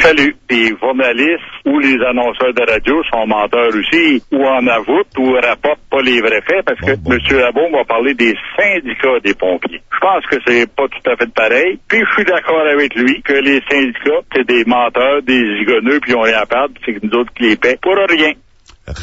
Salut. Les journalistes ou les annonceurs de radio sont menteurs aussi, ou en avouent ou rapportent pas les vrais faits, parce que M. Labaume va parler des syndicats des pompiers. Je pense que c'est pas tout à fait pareil. Puis je suis d'accord avec lui que les syndicats, c'est des menteurs, des zigoneux, puis ils ont rien à perdre, c'est que nous autres qui les paient pour rien.